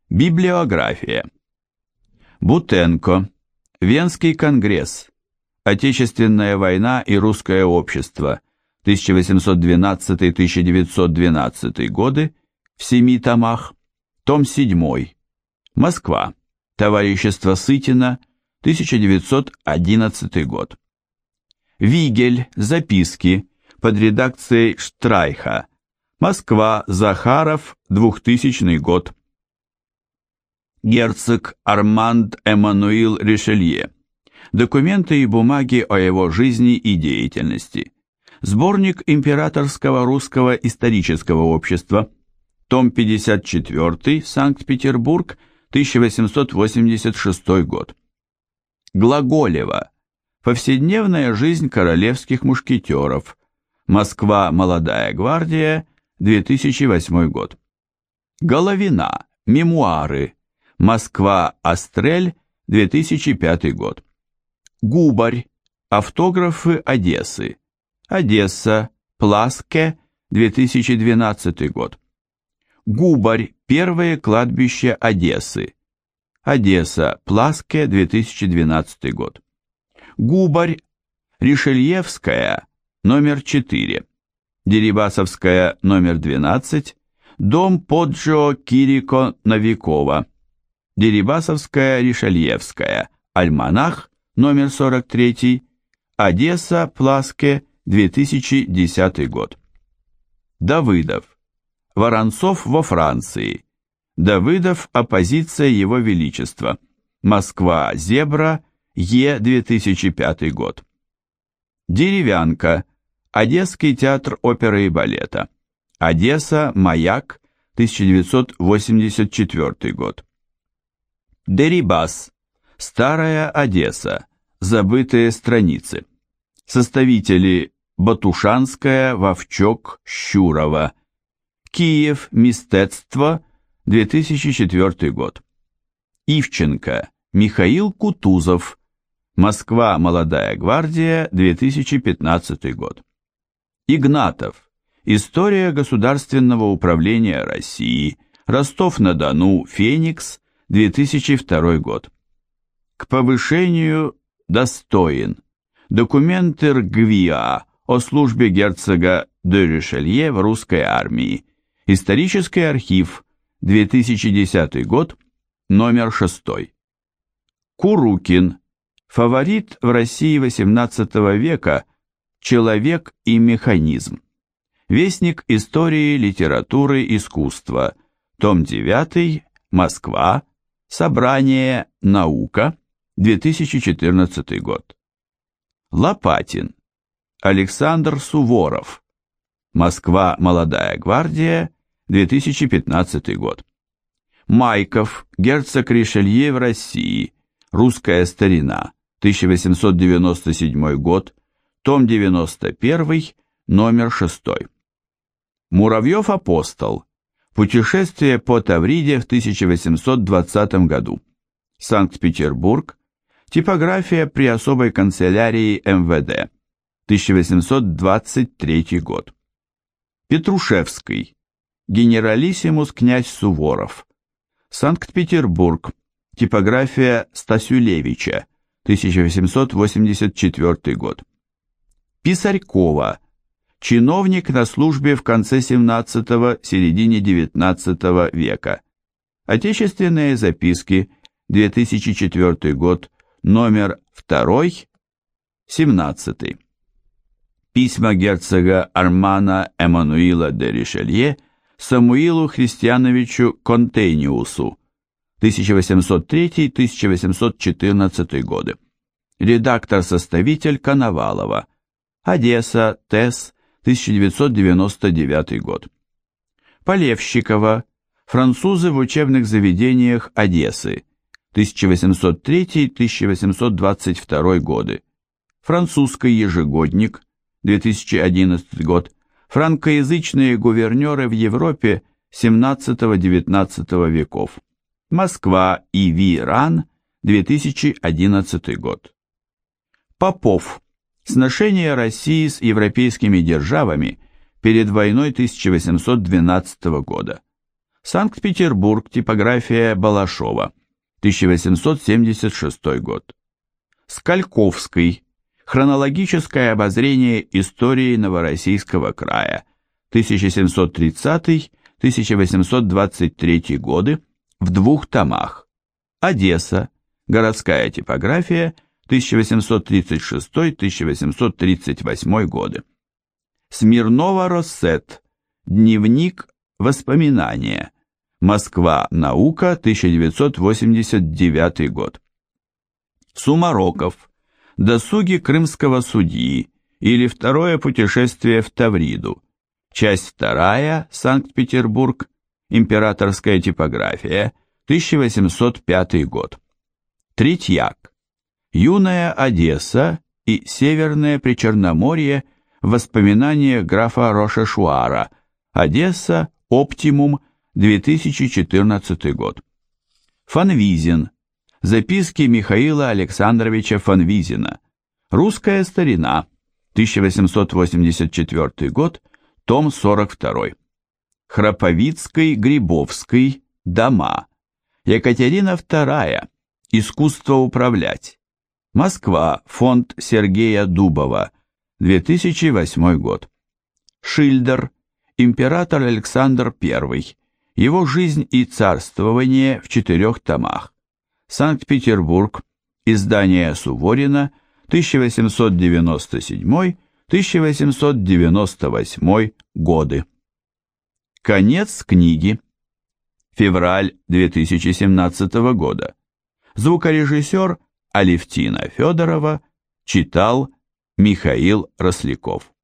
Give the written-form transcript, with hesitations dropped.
Библиография. Бутенко. Венский конгресс. Отечественная война и русское общество. 1812-1912 годы. В 7 томах. Том 7. Москва. Товарищество Сытина. 1911 год. Вигель. Записки. Под редакцией Штрайха. Москва. Захаров. 2000 год. Герцог Арманд Эммануил Ришелье. Документы и бумаги о его жизни и деятельности. Сборник Императорского русского исторического общества. Том 54. Санкт-Петербург. 1886 год. Глаголева. Повседневная жизнь королевских мушкетеров. Москва. Молодая гвардия. 2008 год. Головина. Мемуары. Москва. Астрель. 2005 год. Губарь. Автографы Одессы. Одесса. Пласке. 2012 год. Губарь. Первое кладбище Одессы. Одесса. Пласке. 2012 год. Губарь. Ришельевская. Номер 4. Дерибасовская. Номер 12. Дом Поджо Кирико Новикова. Дерибасовская, Ришельевская, Альманах, номер 43, Одесса, Пласке, 2010 год. Давыдов. Воронцов во Франции. Давыдов. Оппозиция Его Величества. Москва. Зебра. Е. 2005 год. Деревянко. Одесский театр оперы и балета. Одесса. Маяк. 1984 год. Дерибас. Старая Одесса. Забытые страницы. Составители: Батушанская, Вовчок, Щурова. Киев. Мистецтво. 2004 год. Ивченко. Михаил Кутузов. Москва. Молодая гвардия. 2015 год. Игнатов. История государственного управления России. Ростов-на-Дону. Феникс. 2002 год. К повышению достоин. Документы РГВИА о службе герцога де Ришелье в русской армии. Исторический архив. 2010 год. Номер 6. Курукин. Фаворит в России XVIII века. Человек и механизм. Вестник истории, литературы, искусства. Том 9. Москва. Собрание «Наука», 2014 год. Лопатин. Александр Суворов. Москва. Молодая гвардия, 2015 год. Майков. Герцог Ришелье в России. Русская старина. 1897 год. Том 91. Номер 6. Муравьев-апостол. Путешествие по Тавриде в 1820 году. Санкт-Петербург. Типография при особой канцелярии МВД. 1823 год. Петрушевский. Генералиссимус князь Суворов. Санкт-Петербург. Типография Стасюлевича. 1884 год. Писарькова. Чиновник на службе в конце XVII – середине XIX века. Отечественные записки, 2004 год, номер 2, 17. Письма герцога Армана Эммануила де Ришелье Самуилу Христиановичу Контейниусу, 1803-1814 годы. Редактор-составитель Коновалова. Одесса, ТЭС, 1999 год. Полевщикова. Французы в учебных заведениях Одессы. 1803-1822 годы. Французский ежегодник. 2011 год. Франкоязычные гувернеры в Европе XVII-XIX веков. Москва. И.В. Ран. 2011 год. Попов. Сношения России с европейскими державами перед войной 1812 года. Санкт-Петербург, типография Балашова, 1876 год. Скальковский. Хронологическое обозрение истории Новороссийского края, 1730-1823 годы, в 2 томах. Одесса. Городская типография, 1836-1838 годы. Смирнова-Россет. Дневник воспоминания. Москва. Наука. 1989 год. Сумароков. Досуги крымского судьи или Второе путешествие в Тавриду. Часть 2. Санкт-Петербург. Императорская типография. 1805 год. Третьяк. Юная Одесса и Северное Причерноморье в воспоминаниях графа Рошешуара. Одесса. Оптимум. 2014 год. Фанвизин. Записки Михаила Александровича Фанвизина. Русская старина. 1884 год. Том 42. Храповицкий, Грибовский. Дома. Екатерина II. Искусство управлять. Москва. Фонд Сергея Дубова. 2008 год. Шильдер. Император Александр I. Его жизнь и царствование в 4 томах. Санкт-Петербург. Издание Суворина. 1897-1898 годы. Конец книги. Февраль 2017 года. Звукорежиссер Алевтина Федорова. Читал Михаил Росляков.